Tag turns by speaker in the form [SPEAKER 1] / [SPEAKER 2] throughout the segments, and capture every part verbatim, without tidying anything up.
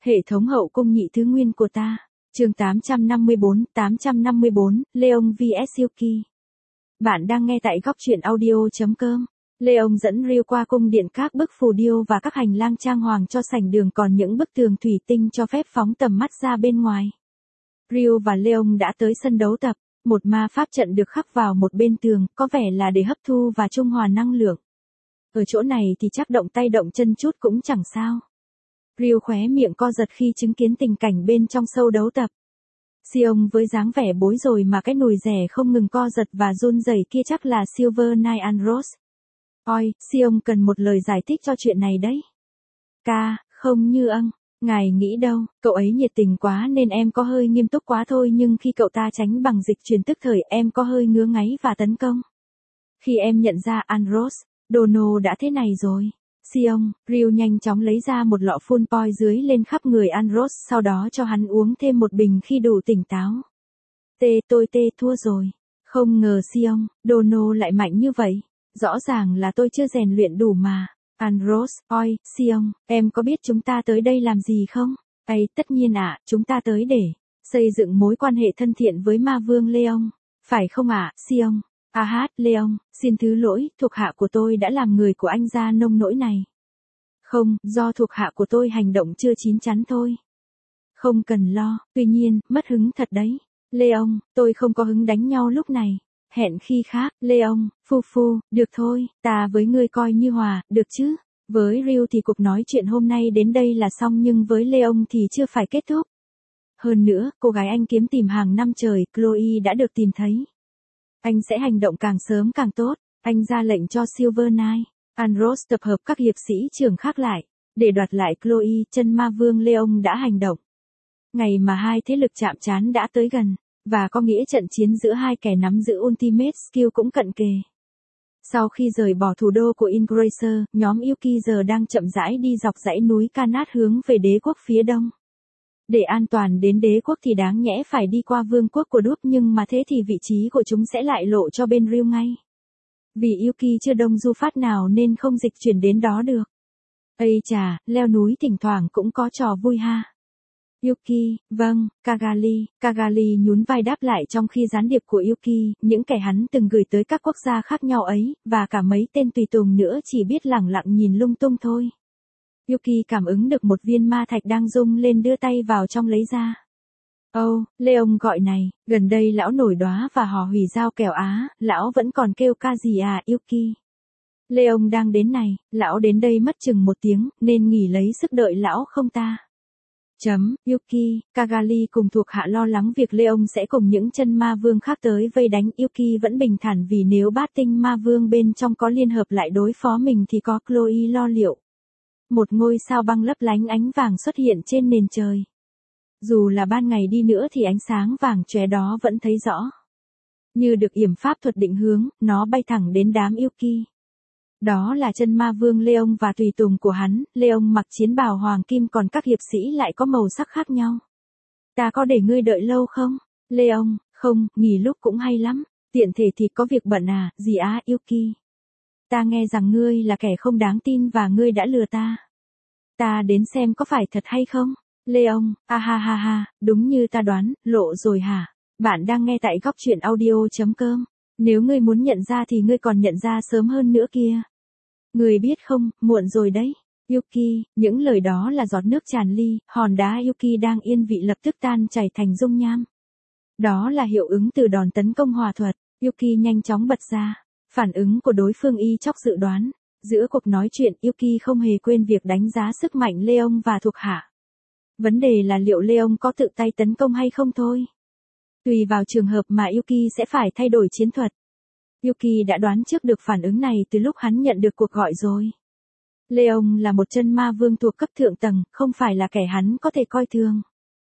[SPEAKER 1] Hệ thống hậu cung nhị thứ nguyên của ta. Chương tám trăm năm mươi bốn, tám trăm năm mươi bốn, Leon vs Yuki. Bạn đang nghe tại góc truyện audio chấm com. Leon dẫn Ryu qua cung điện các bức phù điêu và các hành lang trang hoàng cho sảnh đường, còn những bức tường thủy tinh cho phép phóng tầm mắt ra bên ngoài. Ryu và Leon đã tới sân đấu tập. Một ma pháp trận được khắc vào một bên tường, có vẻ là để hấp thu và trung hòa năng lượng. Ở chỗ này thì chắc động tay động chân chút cũng chẳng sao. Ryu khóe miệng co giật khi chứng kiến tình cảnh bên trong show đấu tập. Sion với dáng vẻ bối rối mà cái nùi rẻ không ngừng co giật và run rẩy kia chắc là Silver Knight Andros. Ôi, Sion cần một lời giải thích cho chuyện này đấy. Ca, không như âng, ngài nghĩ đâu, cậu ấy nhiệt tình quá nên em có hơi nghiêm túc quá thôi, nhưng khi cậu ta tránh bằng dịch chuyển tức thời em có hơi ngứa ngáy và tấn công. Khi em nhận ra Andros, Dono đã thế này rồi. Sion, Ryu nhanh chóng lấy ra một lọ full poi dưới lên khắp người Andros, sau đó cho hắn uống thêm một bình khi đủ tỉnh táo. Tê tôi tê thua rồi. Không ngờ Sion, Dono lại mạnh như vậy. Rõ ràng là tôi chưa rèn luyện đủ mà. Andros, oi, Sion, em có biết chúng ta tới đây làm gì không? Ây, tất nhiên ạ, chúng ta tới để xây dựng mối quan hệ thân thiện với ma vương Leon. Phải không ạ, Sion? À hát, Leon, xin thứ lỗi, thuộc hạ của tôi đã làm người của anh ra nông nỗi này. Không, do thuộc hạ của tôi hành động chưa chín chắn thôi. Không cần lo, tuy nhiên, mất hứng thật đấy. Leon, tôi không có hứng đánh nhau lúc này. Hẹn khi khác, Leon, phu phu, được thôi, ta với ngươi coi như hòa, được chứ? Với Ryu thì cuộc nói chuyện hôm nay đến đây là xong, nhưng với Leon thì chưa phải kết thúc. Hơn nữa, cô gái anh kiếm tìm hàng năm trời, Chloe đã được tìm thấy. Anh sẽ hành động càng sớm càng tốt. Anh ra lệnh cho Silver Knight Andros tập hợp các hiệp sĩ trưởng khác lại để đoạt lại Chloe. Chân ma vương Leon đã hành động. Ngày mà hai thế lực chạm trán đã tới gần, và có nghĩa trận chiến giữa hai kẻ nắm giữ Ultimate Skill cũng cận kề. Sau khi rời bỏ thủ đô của Ingracer, nhóm Yuki giờ đang chậm rãi đi dọc dãy núi Kanat hướng về đế quốc phía đông. Để an toàn đến đế quốc thì đáng nhẽ phải đi qua vương quốc của Đúp, nhưng mà thế thì vị trí của chúng sẽ lại lộ cho bên Ryu ngay. Vì Yuki chưa đông du phát nào nên không dịch chuyển đến đó được. Ây chà, leo núi thỉnh thoảng cũng có trò vui ha. Yuki, vâng, Kagali, Kagali nhún vai đáp lại, trong khi gián điệp của Yuki, những kẻ hắn từng gửi tới các quốc gia khác nhau ấy, và cả mấy tên tùy tùng nữa chỉ biết lẳng lặng nhìn lung tung thôi. Yuki cảm ứng được một viên ma thạch đang rung lên, đưa tay vào trong lấy ra. Âu, oh, Leon gọi này, gần đây lão nổi đóa và hò hủy giao kèo Á, lão vẫn còn kêu ca gì à Yuki? Leon đang đến này, lão đến đây mất chừng một tiếng, nên nghỉ lấy sức đợi lão không ta? Chấm, Yuki, Kagali cùng thuộc hạ lo lắng việc Leon sẽ cùng những chân ma vương khác tới vây đánh. Yuki vẫn bình thản vì nếu bát tinh ma vương bên trong có liên hợp lại đối phó mình thì có Chloe lo liệu. Một ngôi sao băng lấp lánh ánh vàng xuất hiện trên nền trời. Dù là ban ngày đi nữa thì ánh sáng vàng chóe đó vẫn thấy rõ. Như được yểm pháp thuật định hướng, nó bay thẳng đến đám Yuki. Đó là chân ma vương Leon và tùy tùng của hắn. Leon mặc chiến bào hoàng kim, còn các hiệp sĩ lại có màu sắc khác nhau. Ta có để ngươi đợi lâu không? Leon, không, nghỉ lúc cũng hay lắm. Tiện thể thì có việc bận à, gì á Yuki? Ta nghe rằng ngươi là kẻ không đáng tin và ngươi đã lừa ta. Ta đến xem có phải thật hay không? Leon, a ha ha ha, đúng như ta đoán, lộ rồi hả? Bạn đang nghe tại góc truyện audio chấm com. Nếu ngươi muốn nhận ra thì ngươi còn nhận ra sớm hơn nữa kia. Ngươi biết không, muộn rồi đấy. Yuki, những lời đó là giọt nước tràn ly, hòn đá Yuki đang yên vị lập tức tan chảy thành dung nham. Đó là hiệu ứng từ đòn tấn công hòa thuật. Yuki nhanh chóng bật ra. Phản ứng của đối phương y chóc dự đoán. Giữa cuộc nói chuyện, Yuki không hề quên việc đánh giá sức mạnh Leon và thuộc hạ. Vấn đề là liệu Leon có tự tay tấn công hay không thôi. Tùy vào trường hợp mà Yuki sẽ phải thay đổi chiến thuật. Yuki đã đoán trước được phản ứng này từ lúc hắn nhận được cuộc gọi rồi. Leon là một chân ma vương thuộc cấp thượng tầng, không phải là kẻ hắn có thể coi thường.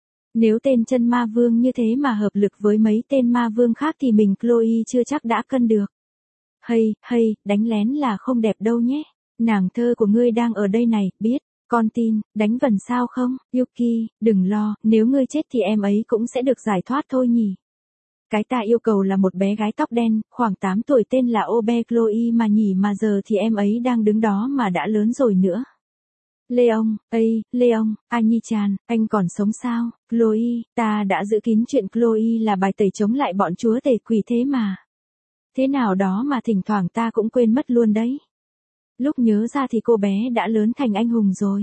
[SPEAKER 1] Nếu tên chân ma vương như thế mà hợp lực với mấy tên ma vương khác thì mình Chloe chưa chắc đã cân được. Hay, hay, đánh lén là không đẹp đâu nhé. Nàng thơ của ngươi đang ở đây này, biết, con tin, đánh vần sao không? Yuki, đừng lo, nếu ngươi chết thì em ấy cũng sẽ được giải thoát thôi nhỉ. Cái ta yêu cầu là một bé gái tóc đen, khoảng tám tuổi tên là Obe Chloe mà nhỉ, mà giờ thì em ấy đang đứng đó mà đã lớn rồi nữa. Leon, ây, Leon, Annie-chan, anh còn sống sao? Chloe, ta đã giữ kín chuyện Chloe là bài tẩy chống lại bọn chúa tể quỷ thế mà. Thế nào đó mà thỉnh thoảng ta cũng quên mất luôn đấy. Lúc nhớ ra thì cô bé đã lớn thành anh hùng rồi.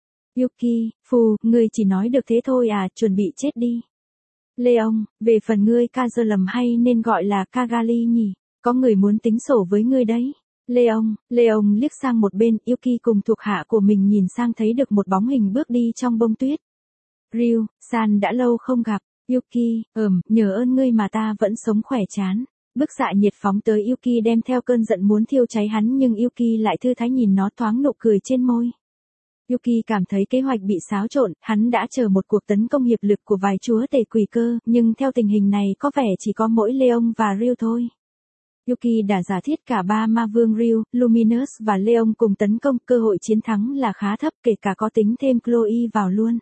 [SPEAKER 1] Yuki, phù, ngươi chỉ nói được thế thôi à, chuẩn bị chết đi. Leon, về phần ngươi ca dơ lầm hay nên gọi là Kagali nhỉ? Có người muốn tính sổ với ngươi đấy. Leon, Leon liếc sang một bên, Yuki cùng thuộc hạ của mình nhìn sang thấy được một bóng hình bước đi trong bông tuyết. Ryu, San đã lâu không gặp. Yuki, ừm, nhờ ơn ngươi mà ta vẫn sống khỏe chán. Bức xạ nhiệt phóng tới Yuki đem theo cơn giận muốn thiêu cháy hắn nhưng Yuki lại thư thái nhìn nó thoáng nụ cười trên môi. Yuki cảm thấy kế hoạch bị xáo trộn, hắn đã chờ một cuộc tấn công hiệp lực của vài chúa tể quỷ cơ, nhưng theo tình hình này có vẻ chỉ có mỗi Leon và Ryu thôi. Yuki đã giả thiết cả ba ma vương Ryu, Luminous và Leon cùng tấn công, cơ hội chiến thắng là khá thấp kể cả có tính thêm Chloe vào luôn.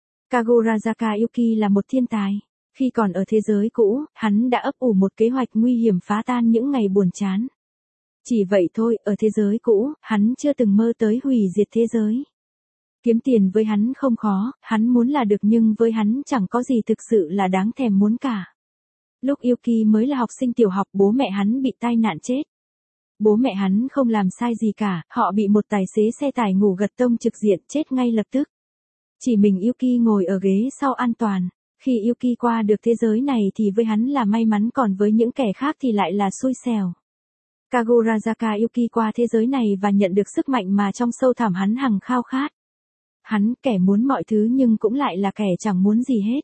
[SPEAKER 1] Kagurazaka Yuki là một thiên tài. Khi còn ở thế giới cũ, hắn đã ấp ủ một kế hoạch nguy hiểm phá tan những ngày buồn chán. Chỉ vậy thôi, ở thế giới cũ, hắn chưa từng mơ tới hủy diệt thế giới. Kiếm tiền với hắn không khó, hắn muốn là được nhưng với hắn chẳng có gì thực sự là đáng thèm muốn cả. Lúc Yuki mới là học sinh tiểu học bố mẹ hắn bị tai nạn chết. Bố mẹ hắn không làm sai gì cả, họ bị một tài xế xe tải ngủ gật tông trực diện chết ngay lập tức. Chỉ mình Yuki ngồi ở ghế sau an toàn. Khi Yuki qua được thế giới này thì với hắn là may mắn còn với những kẻ khác thì lại là xui xẻo. Kagurazaka Yuki qua thế giới này và nhận được sức mạnh mà trong sâu thẳm hắn hằng khao khát. Hắn kẻ muốn mọi thứ nhưng cũng lại là kẻ chẳng muốn gì hết.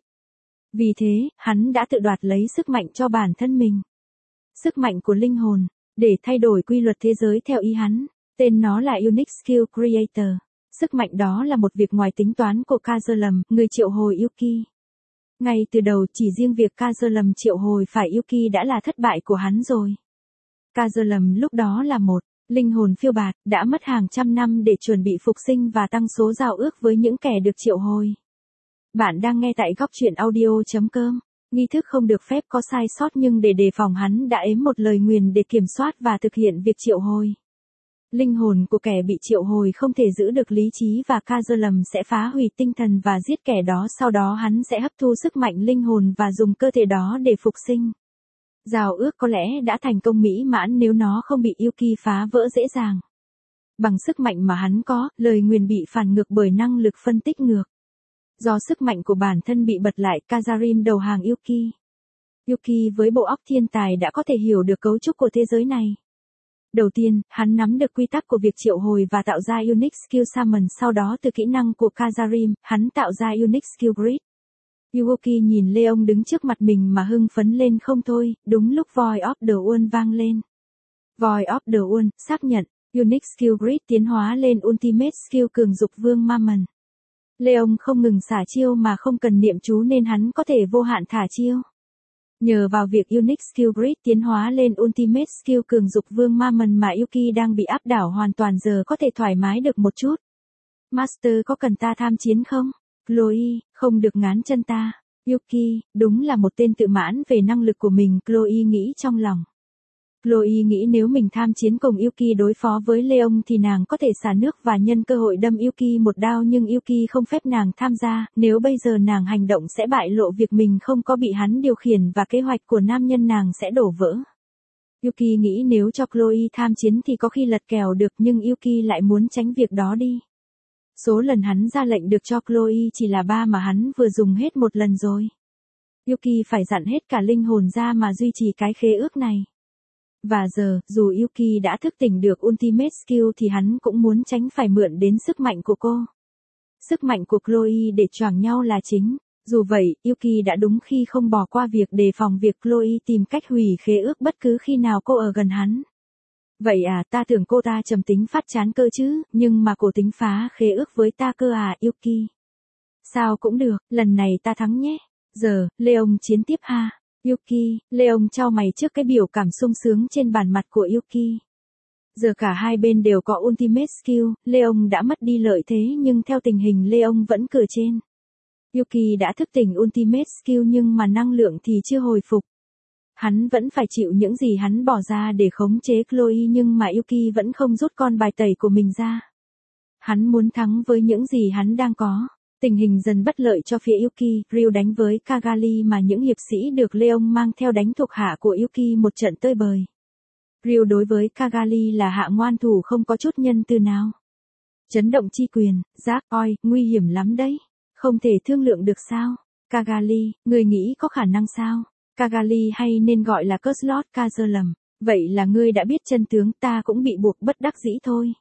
[SPEAKER 1] Vì thế, hắn đã tự đoạt lấy sức mạnh cho bản thân mình. Sức mạnh của linh hồn, để thay đổi quy luật thế giới theo ý hắn, tên nó là Unique Skill Creator. Sức mạnh đó là một việc ngoài tính toán của Kazerlum, người triệu hồi Yuki. Ngay từ đầu chỉ riêng việc Kazerlum triệu hồi phải Yuki đã là thất bại của hắn rồi. Kazerlum lúc đó là một linh hồn phiêu bạt, đã mất hàng trăm năm để chuẩn bị phục sinh và tăng số giao ước với những kẻ được triệu hồi. Bạn đang nghe tại góc truyện audio.com. Nghi thức không được phép có sai sót nhưng để đề phòng hắn đã ếm một lời nguyền để kiểm soát và thực hiện việc triệu hồi. Linh hồn của kẻ bị triệu hồi không thể giữ được lý trí và Kazerlum sẽ phá hủy tinh thần và giết kẻ đó, sau đó hắn sẽ hấp thu sức mạnh linh hồn và dùng cơ thể đó để phục sinh. Giao ước có lẽ đã thành công mỹ mãn nếu nó không bị Yuki phá vỡ dễ dàng. Bằng sức mạnh mà hắn có, lời nguyền bị phản ngược bởi năng lực phân tích ngược. Do sức mạnh của bản thân bị bật lại, Kazarin đầu hàng Yuki. Yuki với bộ óc thiên tài đã có thể hiểu được cấu trúc của thế giới này. Đầu tiên, hắn nắm được quy tắc của việc triệu hồi và tạo ra Unique Skill Summon, sau đó từ kỹ năng của Kazarin, hắn tạo ra Unique Skill Grid. Yuki nhìn Leon đứng trước mặt mình mà hưng phấn lên không thôi, đúng lúc Voice of the World vang lên. Voice of the World, xác nhận, Unique Skill Grid tiến hóa lên Ultimate Skill cường dục vương Mammon. Leon không ngừng xả chiêu mà không cần niệm chú nên hắn có thể vô hạn thả chiêu. Nhờ vào việc Unique Skill Grid tiến hóa lên Ultimate Skill cường dục vương Mammon mà Yuki đang bị áp đảo hoàn toàn giờ có thể thoải mái được một chút. Master có cần ta tham chiến không? Chloe, không được ngán chân ta. Yuki, đúng là một tên tự mãn về năng lực của mình, Chloe nghĩ trong lòng. Chloe nghĩ nếu mình tham chiến cùng Yuki đối phó với Leon thì nàng có thể xả nước và nhân cơ hội đâm Yuki một đao, nhưng Yuki không phép nàng tham gia, nếu bây giờ nàng hành động sẽ bại lộ việc mình không có bị hắn điều khiển và kế hoạch của nam nhân nàng sẽ đổ vỡ. Yuki nghĩ nếu cho Chloe tham chiến thì có khi lật kèo được, nhưng Yuki lại muốn tránh việc đó đi. Số lần hắn ra lệnh được cho Chloe chỉ là ba mà hắn vừa dùng hết một lần rồi. Yuki phải dặn hết cả linh hồn ra mà duy trì cái khế ước này. Và giờ, dù Yuki đã thức tỉnh được Ultimate Skill thì hắn cũng muốn tránh phải mượn đến sức mạnh của cô. Sức mạnh của Chloe để choảng nhau là chính. Dù vậy, Yuki đã đúng khi không bỏ qua việc đề phòng việc Chloe tìm cách hủy khế ước bất cứ khi nào cô ở gần hắn. Vậy à, ta tưởng cô ta trầm tính phát chán cơ chứ, nhưng mà cô tính phá khế ước với ta cơ à, Yuki. Sao cũng được, lần này ta thắng nhé. Giờ, Leon chiến tiếp ha. Yuki, Leon chau mày trước cái biểu cảm sung sướng trên bản mặt của Yuki. Giờ cả hai bên đều có Ultimate Skill, Leon đã mất đi lợi thế nhưng theo tình hình Leon vẫn cửa trên. Yuki đã thức tỉnh Ultimate Skill nhưng mà năng lượng thì chưa hồi phục. Hắn vẫn phải chịu những gì hắn bỏ ra để khống chế Chloe nhưng mà Yuki vẫn không rút con bài tẩy của mình ra. Hắn muốn thắng với những gì hắn đang có. Tình hình dần bất lợi cho phía Yuki, Ryu đánh với Kagali mà những hiệp sĩ được Leon mang theo đánh thuộc hạ của Yuki một trận tơi bời. Ryu đối với Kagali là hạ ngoan thủ không có chút nhân từ nào. Chấn động chi quyền, giác, oi, nguy hiểm lắm đấy. Không thể thương lượng được sao? Kagali, người nghĩ có khả năng sao? Kagali hay nên gọi là Kuslot Kazerlum. Vậy là ngươi đã biết chân tướng, ta cũng bị buộc bất đắc dĩ thôi.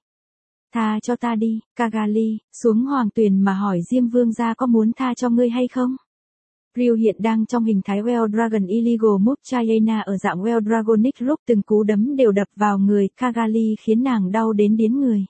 [SPEAKER 1] Tha cho ta đi, Kagali, xuống hoàng tuyền mà hỏi Diêm Vương gia có muốn tha cho ngươi hay không? Ryu hiện đang trong hình thái Well Dragon Illegal Move Chayena ở dạng Well Dragonic Rook, từng cú đấm đều đập vào người Kagali khiến nàng đau đến điến người.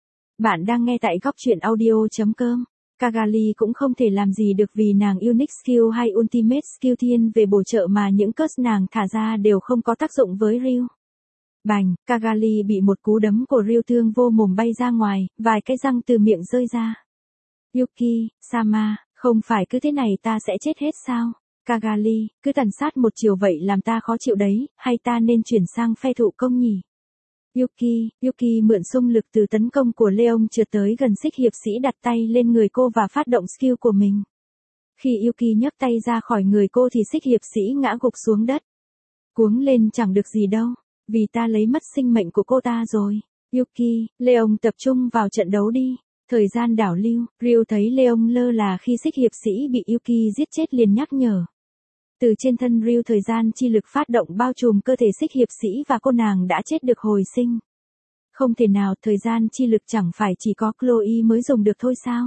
[SPEAKER 1] Bạn đang nghe tại góc truyện audio.com. Kagali cũng không thể làm gì được vì nàng Unique Skill hay Ultimate Skill thiên về bổ trợ mà những curse nàng thả ra đều không có tác dụng với Ryu. Bành, Kagali bị một cú đấm của Ryu thương vô mồm bay ra ngoài, vài cái răng từ miệng rơi ra. Yuki, Sama, không phải cứ thế này ta sẽ chết hết sao? Kagali, cứ tàn sát một chiều vậy làm ta khó chịu đấy, hay ta nên chuyển sang phe thụ công nhỉ? Yuki, Yuki mượn xung lực từ tấn công của Leon trượt tới gần xích hiệp sĩ đặt tay lên người cô và phát động skill của mình. Khi Yuki nhấc tay ra khỏi người cô thì xích hiệp sĩ ngã gục xuống đất. Cuống lên chẳng được gì đâu, vì ta lấy mất sinh mệnh của cô ta rồi. Yuki, Leon tập trung vào trận đấu đi. Thời gian đảo lưu, Ryu thấy Leon lơ là khi xích hiệp sĩ bị Yuki giết chết liền nhắc nhở. Từ trên thân Ryu thời gian chi lực phát động bao trùm cơ thể xích hiệp sĩ và cô nàng đã chết được hồi sinh. Không thể nào, thời gian chi lực chẳng phải chỉ có Chloe mới dùng được thôi sao?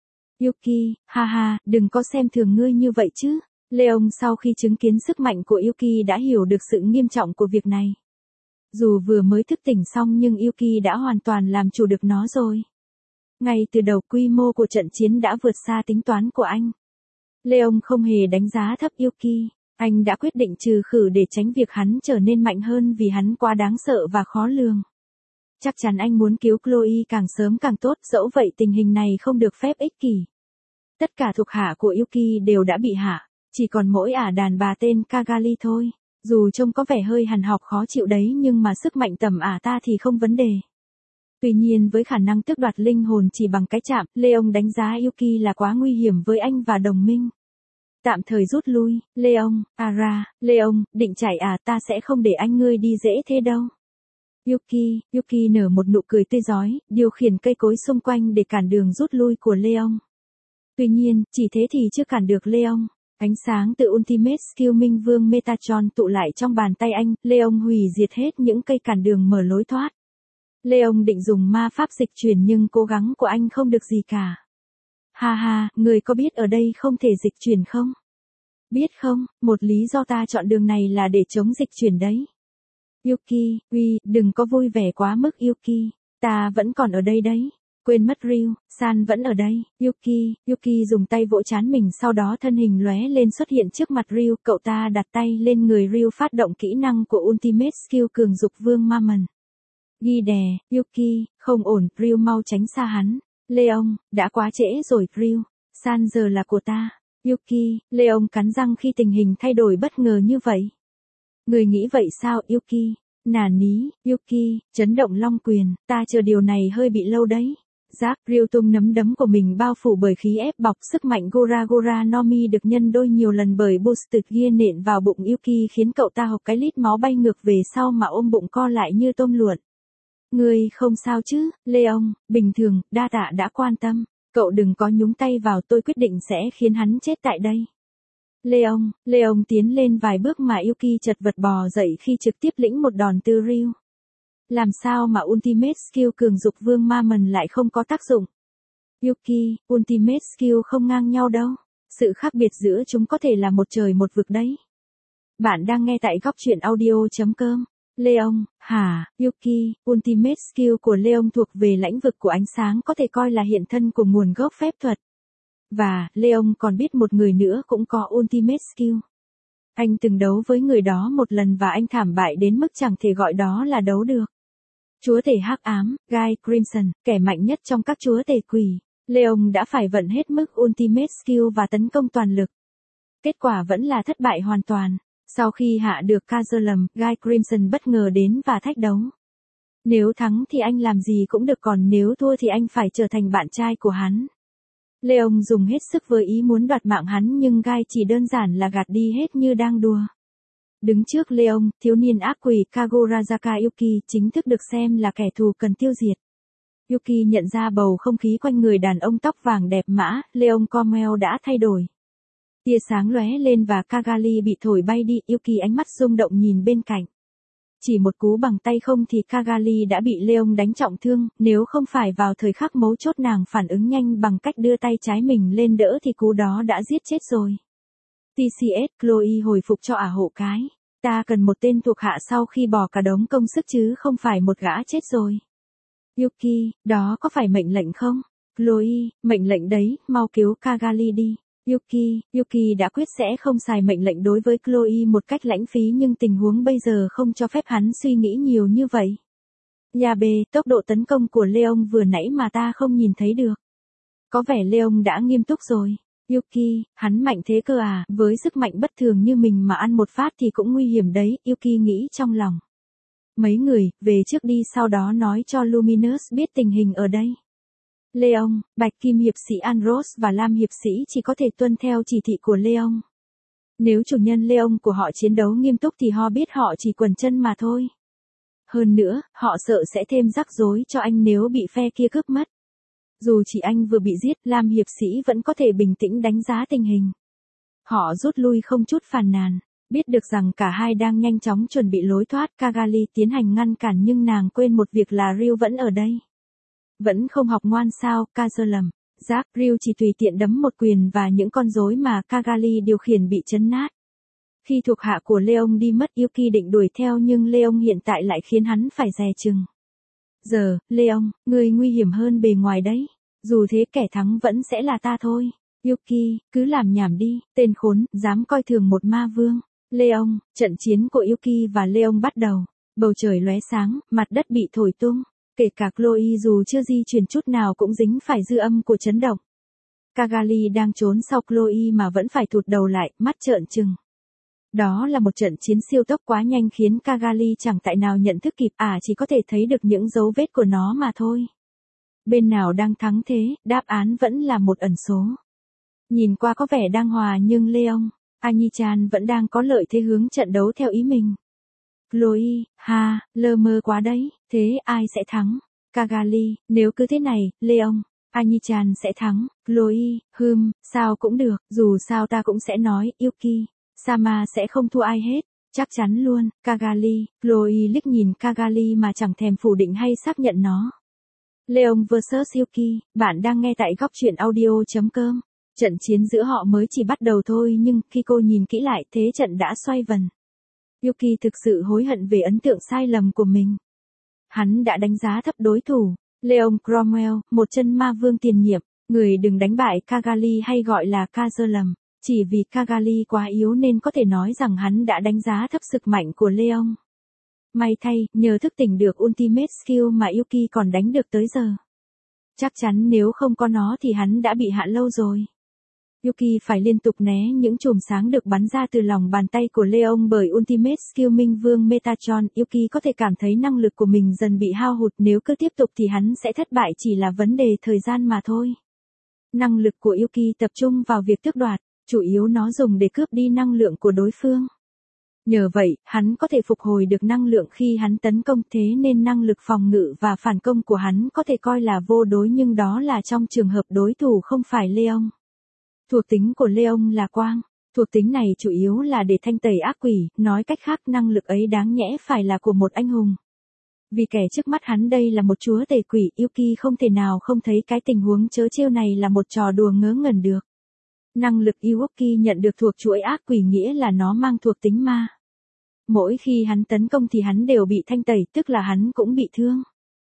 [SPEAKER 1] Yuki, ha ha, đừng có xem thường ngươi như vậy chứ. Leon sau khi chứng kiến sức mạnh của Yuki đã hiểu được sự nghiêm trọng của việc này. Dù vừa mới thức tỉnh xong nhưng Yuki đã hoàn toàn làm chủ được nó rồi. Ngay từ đầu quy mô của trận chiến đã vượt xa tính toán của anh. Leon không hề đánh giá thấp Yuki, anh đã quyết định trừ khử để tránh việc hắn trở nên mạnh hơn vì hắn quá đáng sợ và khó lường. Chắc chắn anh muốn cứu Chloe càng sớm càng tốt, dẫu vậy tình hình này không được phép ích kỷ. Tất cả thuộc hạ của Yuki đều đã bị hạ, chỉ còn mỗi ả đàn bà tên Kagali thôi. Dù trông có vẻ hơi hằn học khó chịu đấy nhưng mà sức mạnh tầm ả ta thì không vấn đề. Tuy nhiên với khả năng tước đoạt linh hồn chỉ bằng cái chạm, Leon đánh giá Yuki là quá nguy hiểm với anh và đồng minh. Tạm thời rút lui, Leon, Ara, Leon, định chạy à, ta sẽ không để anh ngươi đi dễ thế đâu. Yuki, Yuki nở một nụ cười tươi rói, điều khiển cây cối xung quanh để cản đường rút lui của Leon. Tuy nhiên, chỉ thế thì chưa cản được Leon. Ánh sáng từ Ultimate Skill Minh Vương Metatron tụ lại trong bàn tay anh, Leon hủy diệt hết những cây cản đường mở lối thoát. Leon định dùng ma pháp dịch chuyển nhưng cố gắng của anh không được gì cả. Ha ha, người có biết ở đây không thể dịch chuyển không? Biết không, một lý do ta chọn đường này là để chống dịch chuyển đấy. Yuki, uy, đừng có vui vẻ quá mức Yuki, ta vẫn còn ở đây đấy. Quên mất Ryu, San vẫn ở đây. Yuki, Yuki dùng tay vỗ trán mình sau đó thân hình lóe lên xuất hiện trước mặt Ryu. Cậu ta đặt tay lên người Ryu phát động kỹ năng của Ultimate Skill cường dục vương ma mần. Ghi đè, Yuki, không ổn, Ryu mau tránh xa hắn. Leon, đã quá trễ rồi, Ryu. San giờ là của ta. Yuki, Leon cắn răng khi tình hình thay đổi bất ngờ như vậy. Người nghĩ vậy sao, Yuki? Nà ní, Yuki, chấn động long quyền, ta chờ điều này hơi bị lâu đấy. Giáp, Ryu tung nắm đấm của mình bao phủ bởi khí ép bọc, sức mạnh Gora Gora no Mi được nhân đôi nhiều lần bởi Boosted Gear nện vào bụng Yuki khiến cậu ta hộc cái lít máu bay ngược về sau mà ôm bụng co lại như tôm luộn. Ngươi không sao chứ, Leon, bình thường, đa tạ đã quan tâm, cậu đừng có nhúng tay vào, tôi quyết định sẽ khiến hắn chết tại đây. Leon, Leon tiến lên vài bước mà Yuki chật vật bò dậy khi trực tiếp lĩnh một đòn từ Ryu. Làm sao mà Ultimate Skill cường dục vương ma mần lại không có tác dụng? Yuki, Ultimate Skill không ngang nhau đâu. Sự khác biệt giữa chúng có thể là một trời một vực đấy. Bạn đang nghe tại góc truyện audio.com. Leon, hả, Yuki, Ultimate Skill của Leon thuộc về lãnh vực của ánh sáng có thể coi là hiện thân của nguồn gốc phép thuật. Và, Leon còn biết một người nữa cũng có Ultimate Skill. Anh từng đấu với người đó một lần và anh thảm bại đến mức chẳng thể gọi đó là đấu được. Chúa tể hắc ám, Guy Crimson, kẻ mạnh nhất trong các chúa tể quỷ. Leon đã phải vận hết mức Ultimate Skill và tấn công toàn lực. Kết quả vẫn là thất bại hoàn toàn. Sau khi hạ được Kazerlum, Guy Crimson bất ngờ đến và thách đấu. Nếu thắng thì anh làm gì cũng được, còn nếu thua thì anh phải trở thành bạn trai của hắn. Leon dùng hết sức với ý muốn đoạt mạng hắn, nhưng Gai chỉ đơn giản là gạt đi hết như đang đùa. Đứng trước Leon, thiếu niên ác quỷ Kagorazaka Yuki chính thức được xem là kẻ thù cần tiêu diệt. Yuki nhận ra bầu không khí quanh người đàn ông tóc vàng đẹp mã, Leon Cormel đã thay đổi. Tia sáng lóe lên và Cagali bị thổi bay đi, Yuki ánh mắt rung động nhìn bên cạnh. Chỉ một cú bằng tay không thì Cagali đã bị Leon đánh trọng thương, nếu không phải vào thời khắc mấu chốt nàng phản ứng nhanh bằng cách đưa tay trái mình lên đỡ thì cú đó đã giết chết rồi. tê xê ét, Chloe hồi phục cho ả hộ cái. Ta cần một tên thuộc hạ sau khi bỏ cả đống công sức chứ không phải một gã chết rồi. Yuki, đó có phải mệnh lệnh không? Chloe, mệnh lệnh đấy, mau cứu Cagali đi. Yuki, Yuki đã quyết sẽ không xài mệnh lệnh đối với Chloe một cách lãng phí, nhưng tình huống bây giờ không cho phép hắn suy nghĩ nhiều như vậy. Yabe, tốc độ tấn công của Leon vừa nãy mà ta không nhìn thấy được. Có vẻ Leon đã nghiêm túc rồi. Yuki, hắn mạnh thế cơ à, với sức mạnh bất thường như mình mà ăn một phát thì cũng nguy hiểm đấy, Yuki nghĩ trong lòng. Mấy người, về trước đi, sau đó nói cho Luminous biết tình hình ở đây. Leon, Bạch Kim hiệp sĩ Andros và Lam hiệp sĩ chỉ có thể tuân theo chỉ thị của Leon. Nếu chủ nhân Leon của họ chiến đấu nghiêm túc thì họ biết họ chỉ quần chân mà thôi. Hơn nữa, họ sợ sẽ thêm rắc rối cho anh nếu bị phe kia cướp mất. Dù chỉ anh vừa bị giết, Lam hiệp sĩ vẫn có thể bình tĩnh đánh giá tình hình. Họ rút lui không chút phàn nàn. Biết được rằng cả hai đang nhanh chóng chuẩn bị lối thoát, Cagali tiến hành ngăn cản, nhưng nàng quên một việc là Ryu vẫn ở đây. Vẫn không học ngoan sao, Kazerlam. Jack, Ryu chỉ tùy tiện đấm một quyền và những con rối mà Cagali điều khiển bị chấn nát. Khi thuộc hạ của Leon đi mất, Yuki định đuổi theo nhưng Leon hiện tại lại khiến hắn phải dè chừng. Giờ, Leon, ngươi nguy hiểm hơn bề ngoài đấy. Dù thế kẻ thắng vẫn sẽ là ta thôi. Yuki, cứ làm nhảm đi, tên khốn, dám coi thường một ma vương. Leon, trận chiến của Yuki và Leon bắt đầu. Bầu trời lóe sáng, mặt đất bị thổi tung. Kể cả Chloe dù chưa di chuyển chút nào cũng dính phải dư âm của chấn động. Cagali đang trốn sau Chloe mà vẫn phải thụt đầu lại, mắt trợn trừng. Đó là một trận chiến siêu tốc quá nhanh khiến Cagali chẳng tại nào nhận thức kịp, à chỉ có thể thấy được những dấu vết của nó mà thôi. Bên nào đang thắng thế, đáp án vẫn là một ẩn số. Nhìn qua có vẻ đang hòa nhưng Leon, Ani-chan vẫn đang có lợi thế hướng trận đấu theo ý mình. Chloe, ha, lơ mơ quá đấy, thế ai sẽ thắng? Cagali, nếu cứ thế này, Leon, Ani-chan sẽ thắng. Chloe, hừm, sao cũng được, dù sao ta cũng sẽ nói, Yuki, Sama sẽ không thua ai hết, chắc chắn luôn. Cagali, Chloe liếc nhìn Cagali mà chẳng thèm phủ định hay xác nhận nó. Leon versus Yuki, bạn đang nghe tại góc truyện audio chấm com. Trận chiến giữa họ mới chỉ bắt đầu thôi, nhưng khi cô nhìn kỹ lại, thế trận đã xoay vần. Yuki thực sự hối hận về ấn tượng sai lầm của mình. Hắn đã đánh giá thấp đối thủ. Leon Cromwell, một chân ma vương tiền nhiệm, người đừng đánh bại Cagali hay gọi là Kazerlam. Chỉ vì Cagali quá yếu nên có thể nói rằng hắn đã đánh giá thấp sức mạnh của Leon. May thay, nhờ thức tỉnh được Ultimate Skill mà Yuki còn đánh được tới giờ. Chắc chắn nếu không có nó thì hắn đã bị hạ lâu rồi. Yuki phải liên tục né những chùm sáng được bắn ra từ lòng bàn tay của Leon bởi Ultimate Skill Minh Vương Metatron. Yuki có thể cảm thấy năng lực của mình dần bị hao hụt, nếu cứ tiếp tục thì hắn sẽ thất bại, chỉ là vấn đề thời gian mà thôi. Năng lực của Yuki tập trung vào việc tước đoạt, chủ yếu nó dùng để cướp đi năng lượng của đối phương. Nhờ vậy, hắn có thể phục hồi được năng lượng khi hắn tấn công, thế nên năng lực phòng ngự và phản công của hắn có thể coi là vô đối, nhưng đó là trong trường hợp đối thủ không phải Leon. Thuộc tính của Leon là quang. Thuộc tính này chủ yếu là để thanh tẩy ác quỷ, nói cách khác năng lực ấy đáng nhẽ phải là của một anh hùng. Vì kẻ trước mắt hắn đây là một chúa tể quỷ, Yuki không thể nào không thấy cái tình huống trớ trêu này là một trò đùa ngớ ngẩn được. Năng lực Yuki nhận được thuộc chuỗi ác quỷ nghĩa là nó mang thuộc tính ma. Mỗi khi hắn tấn công thì hắn đều bị thanh tẩy, tức là hắn cũng bị thương.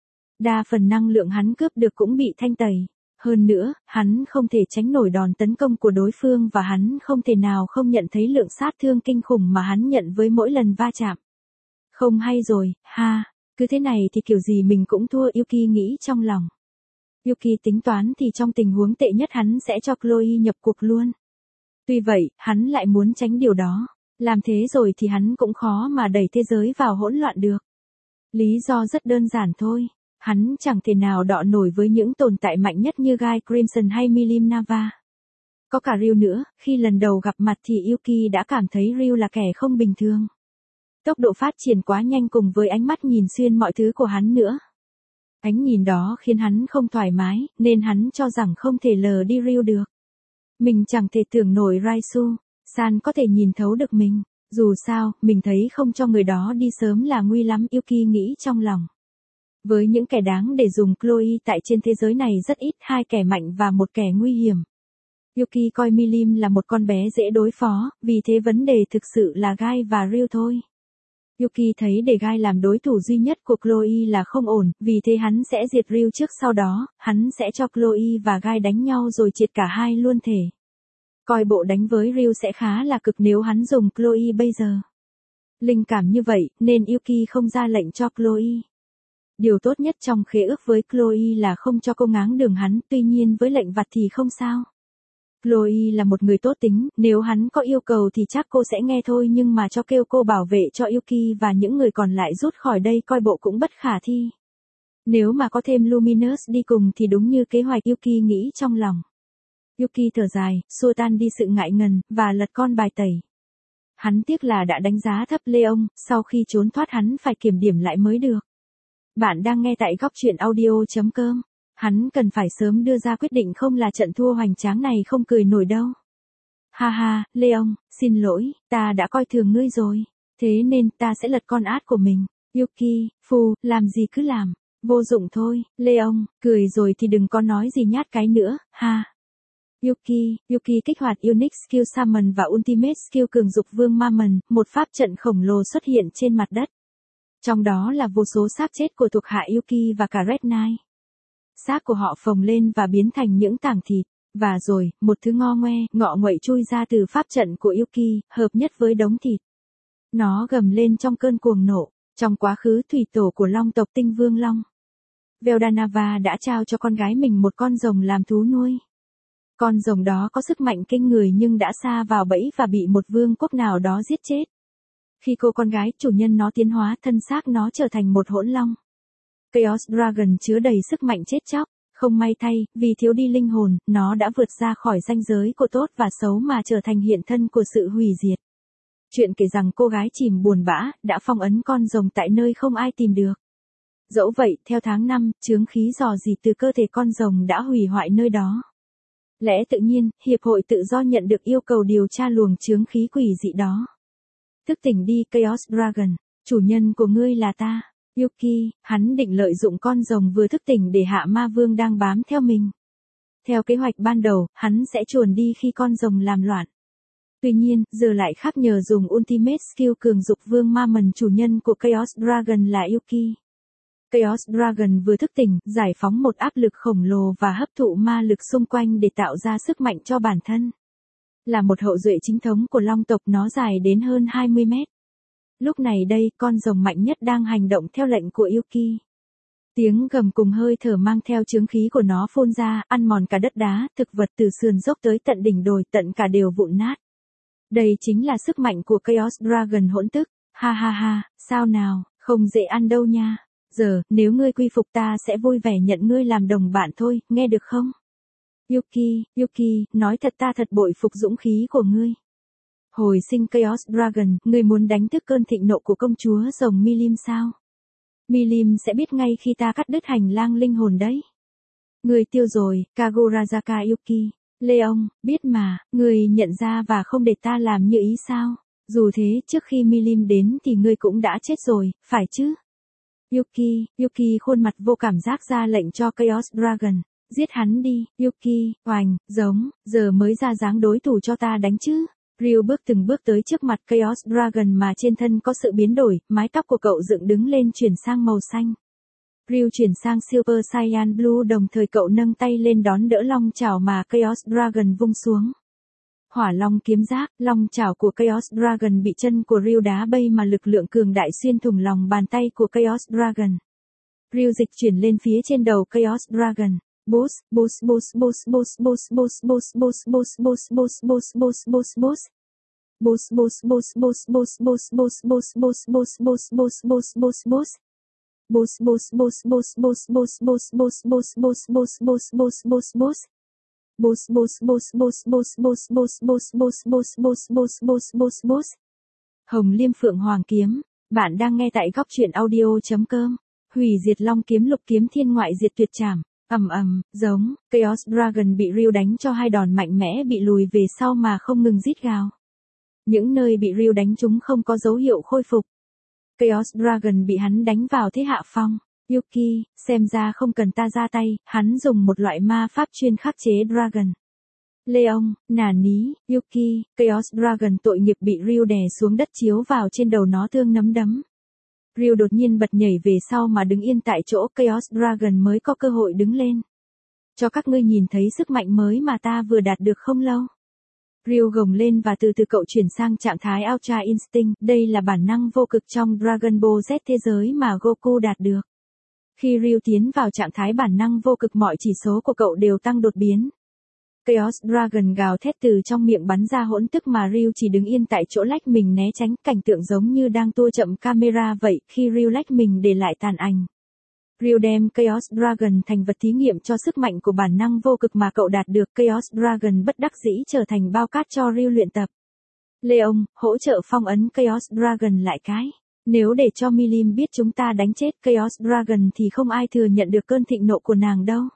[SPEAKER 1] Đa phần năng lượng hắn cướp được cũng bị thanh tẩy. Hơn nữa, hắn không thể tránh nổi đòn tấn công của đối phương và hắn không thể nào không nhận thấy lượng sát thương kinh khủng mà hắn nhận với mỗi lần va chạm. Không hay rồi, ha, cứ thế này thì kiểu gì mình cũng thua, Yuki nghĩ trong lòng. Yuki tính toán thì trong tình huống tệ nhất hắn sẽ cho Chloe nhập cuộc luôn. Tuy vậy, hắn lại muốn tránh điều đó. Làm thế rồi thì hắn cũng khó mà đẩy thế giới vào hỗn loạn được. Lý do rất đơn giản thôi. Hắn chẳng thể nào đọ nổi với những tồn tại mạnh nhất như Guy Crimson hay Milim Nava. Có cả Ryu nữa, khi lần đầu gặp mặt thì Yuki đã cảm thấy Ryu là kẻ không bình thường. Tốc độ phát triển quá nhanh cùng với ánh mắt nhìn xuyên mọi thứ của hắn nữa. Ánh nhìn đó khiến hắn không thoải mái, nên hắn cho rằng không thể lờ đi Ryu được. Mình chẳng thể tưởng nổi Raisu, San có thể nhìn thấu được mình. Dù sao, mình thấy không cho người đó đi sớm là nguy lắm, Yuki nghĩ trong lòng. Với những kẻ đáng để dùng Chloe tại trên thế giới này rất ít, hai kẻ mạnh và một kẻ nguy hiểm. Yuki coi Milim là một con bé dễ đối phó, vì thế vấn đề thực sự là Guy và Ryu thôi. Yuki thấy để Guy làm đối thủ duy nhất của Chloe là không ổn, vì thế hắn sẽ diệt Ryu trước, sau đó, hắn sẽ cho Chloe và Guy đánh nhau rồi triệt cả hai luôn thể. Coi bộ đánh với Ryu sẽ khá là cực nếu hắn dùng Chloe bây giờ. Linh cảm như vậy, nên Yuki không ra lệnh cho Chloe. Điều tốt nhất trong khế ước với Chloe là không cho cô ngáng đường hắn, tuy nhiên với lệnh vặt thì không sao. Chloe là một người tốt tính, nếu hắn có yêu cầu thì chắc cô sẽ nghe thôi, nhưng mà cho kêu cô bảo vệ cho Yuki và những người còn lại rút khỏi đây coi bộ cũng bất khả thi. Nếu mà có thêm Luminous đi cùng thì đúng như kế hoạch, Yuki nghĩ trong lòng. Yuki thở dài, xua tan đi sự ngại ngần, và lật con bài tẩy. Hắn tiếc là đã đánh giá thấp Leon, sau khi trốn thoát hắn phải kiểm điểm lại mới được. Bạn đang nghe tại góc truyện audio chấm com. Hắn cần phải sớm đưa ra quyết định, không là trận thua hoành tráng này không cười nổi đâu. Ha ha, Leon, xin lỗi, ta đã coi thường ngươi rồi. Thế nên ta sẽ lật con át của mình. Yuki, phù, làm gì cứ làm. Vô dụng thôi, Leon, cười rồi thì đừng có nói gì nhát cái nữa, ha. Yuki, Yuki kích hoạt Unique Skill Summon và Ultimate Skill Cường Dục Vương Mammon, một pháp trận khổng lồ xuất hiện trên mặt đất. Trong đó là vô số xác chết của thuộc hạ Yuki và cả Red Knight. Xác của họ phồng lên và biến thành những tảng thịt. Và rồi, một thứ ngo ngoe, ngọ nguậy chui ra từ pháp trận của Yuki, hợp nhất với đống thịt. Nó gầm lên trong cơn cuồng nộ. Trong quá khứ thủy tổ của Long tộc Tinh Vương Long, Veldanava đã trao cho con gái mình một con rồng làm thú nuôi. Con rồng đó có sức mạnh kinh người nhưng đã sa vào bẫy và bị một vương quốc nào đó giết chết. Khi cô con gái chủ nhân nó tiến hóa, thân xác nó trở thành một hỗn long. Chaos Dragon chứa đầy sức mạnh chết chóc. Không may thay, vì thiếu đi linh hồn, nó đã vượt ra khỏi ranh giới của tốt và xấu mà trở thành hiện thân của sự hủy diệt. Chuyện kể rằng cô gái chìm buồn bã, đã phong ấn con rồng tại nơi không ai tìm được. Dẫu vậy, theo tháng năm, chướng khí rò rỉ từ cơ thể con rồng đã hủy hoại nơi đó. Lẽ tự nhiên, Hiệp hội tự do nhận được yêu cầu điều tra luồng chướng khí quỷ dị đó. Thức tỉnh đi Chaos Dragon, chủ nhân của ngươi là ta. Yuki, hắn định lợi dụng con rồng vừa thức tỉnh để hạ ma vương đang bám theo mình. Theo kế hoạch ban đầu, hắn sẽ chuồn đi khi con rồng làm loạn. Tuy nhiên, giờ lại khác nhờ dùng Ultimate Skill Cường Dục Vương Mammon, chủ nhân của Chaos Dragon là Yuki. Chaos Dragon vừa thức tỉnh, giải phóng một áp lực khổng lồ và hấp thụ ma lực xung quanh để tạo ra sức mạnh cho bản thân. Là một hậu duệ chính thống của Long tộc, nó dài đến hơn hai mươi mét. Lúc này đây, con rồng mạnh nhất đang hành động theo lệnh của Yuki. Tiếng gầm cùng hơi thở mang theo chướng khí của nó phun ra, ăn mòn cả đất đá, thực vật từ sườn dốc tới tận đỉnh đồi, tận cả đều vụn nát. Đây chính là sức mạnh của Chaos Dragon hỗn tức. Ha ha ha, sao nào, không dễ ăn đâu nha. Giờ, nếu ngươi quy phục ta sẽ vui vẻ nhận ngươi làm đồng bạn thôi, nghe được không? Yuki, Yuki, nói thật ta thật bội phục dũng khí của ngươi. Hồi sinh Chaos Dragon, ngươi muốn đánh thức cơn thịnh nộ của công chúa rồng Milim sao? Milim sẽ biết ngay khi ta cắt đứt hành lang linh hồn đấy. Ngươi tiêu rồi, Kagurazaka Yuki. Leon, biết mà, ngươi nhận ra và không để ta làm như ý sao? Dù thế, trước khi Milim đến thì ngươi cũng đã chết rồi, phải chứ? Yuki, Yuki khuôn mặt vô cảm giác ra lệnh cho Chaos Dragon. Giết hắn đi, Yuki, oành, giống, giờ mới ra dáng đối thủ cho ta đánh chứ. Ryu bước từng bước tới trước mặt Chaos Dragon mà trên thân có sự biến đổi, mái tóc của cậu dựng đứng lên chuyển sang màu xanh. Ryu chuyển sang Silver Cyan Blue, đồng thời cậu nâng tay lên đón đỡ long chảo mà Chaos Dragon vung xuống. Hỏa long kiếm giác, long chảo của Chaos Dragon bị chân của Ryu đá bay mà lực lượng cường đại xuyên thủng lòng bàn tay của Chaos Dragon. Ryu dịch chuyển lên phía trên đầu Chaos Dragon. Boost, boost, boost, boost, boost, boost, boost, boost, boost, boost, boost, boost, boost, boost, boost. Boost, boost, boost, boost, boost, boost, boost, boost, boost, boost, boost, boost, boost, boost, boost. Boost boost boost boost boost boost boost boost boost boost boost boost boost boost boost. Boost boost boost boost boost boost boost boost boost boost boost boost boost boost boost. Hồng Liêm Phượng Hoàng Kiếm, bạn đang nghe tại góc truyện audio.com. Hủy diệt long kiếm lục kiếm thiên ngoại diệt tuyệt trảm, ầm ầm, giống, Chaos Dragon bị Ryu đánh cho hai đòn mạnh mẽ bị lùi về sau mà không ngừng rít gào. Những nơi bị Ryu đánh chúng không có dấu hiệu khôi phục. Chaos Dragon bị hắn đánh vào thế hạ phong. Yuki, xem ra không cần ta ra tay, hắn dùng một loại ma pháp chuyên khắc chế Dragon. Leon, nà ní, Yuki, Chaos Dragon tội nghiệp bị Ryu đè xuống đất chiếu vào trên đầu nó thương nấm đấm. Ryu đột nhiên bật nhảy về sau mà đứng yên tại chỗ, Chaos Dragon mới có cơ hội đứng lên. Cho các ngươi nhìn thấy sức mạnh mới mà ta vừa đạt được không lâu. Ryu gồng lên và từ từ cậu chuyển sang trạng thái Ultra Instinct, đây là bản năng vô cực trong Dragon Ball Z thế giới mà Goku đạt được. Khi Ryu tiến vào trạng thái bản năng vô cực mọi chỉ số của cậu đều tăng đột biến. Chaos Dragon gào thét từ trong miệng bắn ra hỗn tức mà Ryu chỉ đứng yên tại chỗ lách mình né tránh, cảnh tượng giống như đang tua chậm camera vậy, khi Ryu lách mình để lại tàn ảnh. Ryu đem Chaos Dragon thành vật thí nghiệm cho sức mạnh của bản năng vô cực mà cậu đạt được, Chaos Dragon bất đắc dĩ trở thành bao cát cho Ryu luyện tập. Leon, hỗ trợ phong ấn Chaos Dragon lại cái. Nếu để cho Milim biết chúng ta đánh chết Chaos Dragon thì không ai thừa nhận được cơn thịnh nộ của nàng đâu.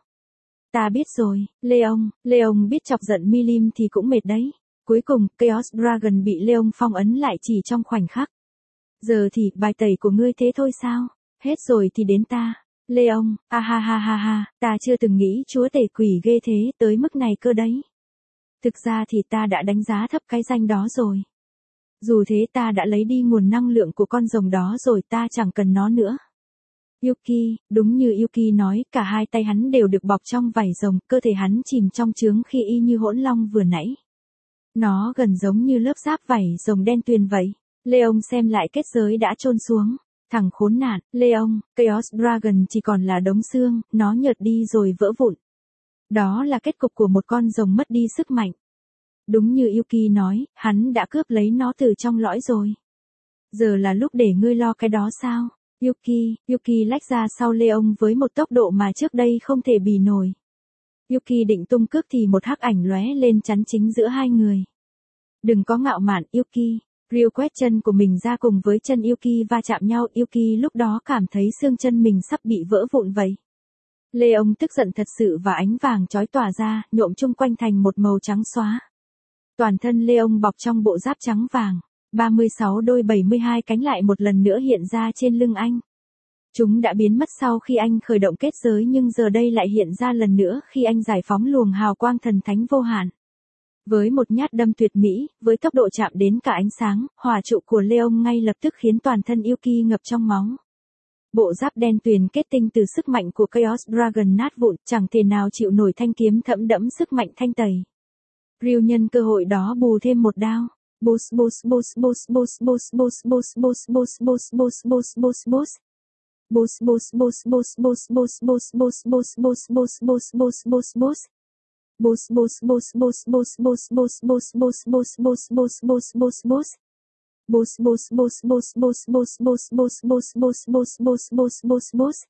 [SPEAKER 1] Ta biết rồi, Leon, Leon biết chọc giận Milim thì cũng mệt đấy. Cuối cùng, Chaos Dragon bị Leon phong ấn lại chỉ trong khoảnh khắc. Giờ thì, bài tẩy của ngươi thế thôi sao? Hết rồi thì đến ta. Leon, a ha ha ha ha, ta chưa từng nghĩ chúa tể quỷ ghê thế tới mức này cơ đấy. Thực ra thì ta đã đánh giá thấp cái danh đó rồi. Dù thế ta đã lấy đi nguồn năng lượng của con rồng đó rồi, ta chẳng cần nó nữa. Yuki, đúng như Yuki nói, cả hai tay hắn đều được bọc trong vảy rồng, cơ thể hắn chìm trong chướng khi y như hỗn long vừa nãy. Nó gần giống như lớp giáp vảy rồng đen tuyền vậy. Leon xem lại kết giới đã chôn xuống. Thằng khốn nạn, Leon, Chaos Dragon chỉ còn là đống xương, nó nhợt đi rồi vỡ vụn. Đó là kết cục của một con rồng mất đi sức mạnh. Đúng như Yuki nói, hắn đã cướp lấy nó từ trong lõi rồi. Giờ là lúc để ngươi lo cái đó sao? Yuki, Yuki lách ra sau Leon với một tốc độ mà trước đây không thể bì nổi. Yuki định tung cước thì một hắc ảnh lóe lên chắn chính giữa hai người. Đừng có ngạo mạn, Yuki. Ryu quét chân của mình ra cùng với chân Yuki va chạm nhau, Yuki lúc đó cảm thấy xương chân mình sắp bị vỡ vụn vậy. Leon tức giận thật sự và ánh vàng chói tỏa ra, nhuộm chung quanh thành một màu trắng xóa. Toàn thân Leon bọc trong bộ giáp trắng vàng, ba mươi sáu đôi bảy mươi hai cánh lại một lần nữa hiện ra trên lưng anh. Chúng đã biến mất sau khi anh khởi động kết giới nhưng giờ đây lại hiện ra lần nữa khi anh giải phóng luồng hào quang thần thánh vô hạn. Với một nhát đâm tuyệt mỹ, với tốc độ chạm đến cả ánh sáng, hỏa trụ của Leon ngay lập tức khiến toàn thân Yuki ngập trong máu. Bộ giáp đen tuyền kết tinh từ sức mạnh của Chaos Dragon nát vụn, chẳng thể nào chịu nổi thanh kiếm thẫm đẫm sức mạnh thanh tẩy. Ryu nhân cơ hội đó bù thêm một đao. Boost boost boost boost boost boost boost boost boost boost boost boost boost boost. Boost boost boost boost boost boost boost boost boost boost boost boost boost boost. Boost boost boost boost boost boost boost boost boost boost boost boost boost. Boost boost boost boost boost boost boost boost boost boost boost boost boost boost boost.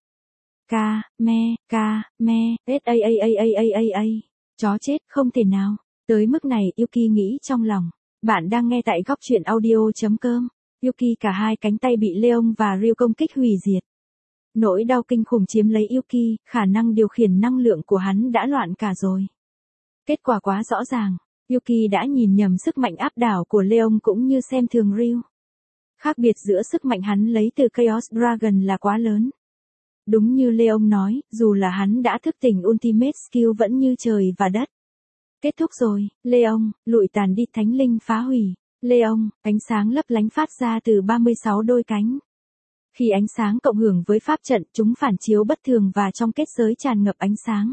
[SPEAKER 1] Ca, me, ca, me, s a a a a a a a. Chó chết, không thể nào. Tới mức này, Yuki nghĩ trong lòng. Bạn đang nghe tại góc truyện audio.com. Yuki cả hai cánh tay bị Leon và Ryu công kích hủy diệt. Nỗi đau kinh khủng chiếm lấy Yuki, khả năng điều khiển năng lượng của hắn đã loạn cả rồi. Kết quả quá rõ ràng, Yuki đã nhìn nhầm sức mạnh áp đảo của Leon cũng như xem thường Ryu. Khác biệt giữa sức mạnh hắn lấy từ Chaos Dragon là quá lớn. Đúng như Leon nói, dù là hắn đã thức tỉnh Ultimate Skill vẫn như trời và đất. Kết thúc rồi, Leon, lụi tàn đi thánh linh phá hủy. Leon, ánh sáng lấp lánh phát ra từ ba mươi sáu đôi cánh. Khi ánh sáng cộng hưởng với pháp trận, chúng phản chiếu bất thường và trong kết giới tràn ngập ánh sáng.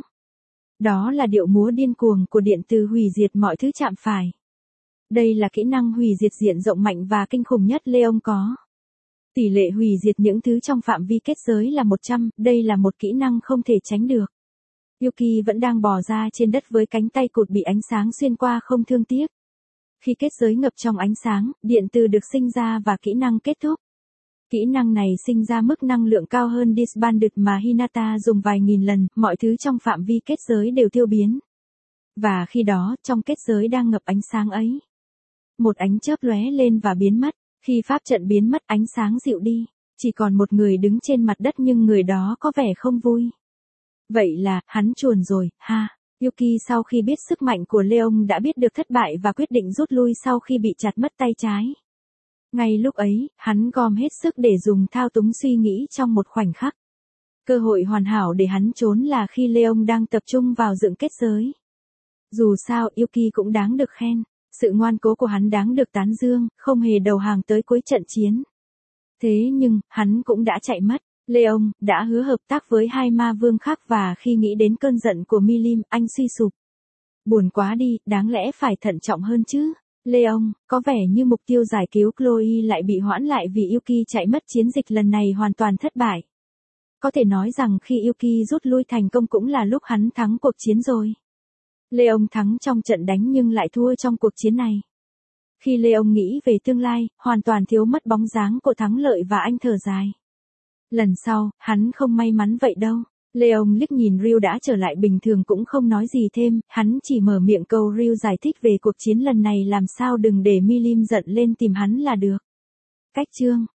[SPEAKER 1] Đó là điệu múa điên cuồng của điện từ hủy diệt mọi thứ chạm phải. Đây là kỹ năng hủy diệt diện rộng mạnh và kinh khủng nhất Leon có. Tỷ lệ hủy diệt những thứ trong phạm vi kết giới là một trăm, đây là một kỹ năng không thể tránh được. Yuki vẫn đang bò ra trên đất với cánh tay cụt bị ánh sáng xuyên qua không thương tiếc. Khi kết giới ngập trong ánh sáng, điện từ được sinh ra và kỹ năng kết thúc. Kỹ năng này sinh ra mức năng lượng cao hơn Disbanded mà Hinata dùng vài nghìn lần, mọi thứ trong phạm vi kết giới đều tiêu biến. Và khi đó, trong kết giới đang ngập ánh sáng ấy, một ánh chớp lóe lên và biến mất. Khi pháp trận biến mất, ánh sáng dịu đi, chỉ còn một người đứng trên mặt đất nhưng người đó có vẻ không vui. Vậy là, hắn chuồn rồi, ha. Yuki sau khi biết sức mạnh của Leon đã biết được thất bại và quyết định rút lui sau khi bị chặt mất tay trái. Ngay lúc ấy, hắn gom hết sức để dùng thao túng suy nghĩ trong một khoảnh khắc. Cơ hội hoàn hảo để hắn trốn là khi Leon đang tập trung vào dựng kết giới. Dù sao, Yuki cũng đáng được khen. Sự ngoan cố của hắn đáng được tán dương, không hề đầu hàng tới cuối trận chiến. Thế nhưng, hắn cũng đã chạy mất. Leon đã hứa hợp tác với hai ma vương khác và khi nghĩ đến cơn giận của Milim, anh suy sụp. Buồn quá đi, đáng lẽ phải thận trọng hơn chứ. Leon, có vẻ như mục tiêu giải cứu Chloe lại bị hoãn lại vì Yuki chạy mất, chiến dịch lần này hoàn toàn thất bại. Có thể nói rằng khi Yuki rút lui thành công cũng là lúc hắn thắng cuộc chiến rồi. Leon thắng trong trận đánh nhưng lại thua trong cuộc chiến này. Khi Leon nghĩ về tương lai, hoàn toàn thiếu mất bóng dáng của thắng lợi và anh thở dài. Lần sau, hắn không may mắn vậy đâu. Leon liếc nhìn Ryu đã trở lại bình thường cũng không nói gì thêm, hắn chỉ mở miệng cầu Ryu giải thích về cuộc chiến lần này làm sao đừng để Milim giận lên tìm hắn là được. Cách chương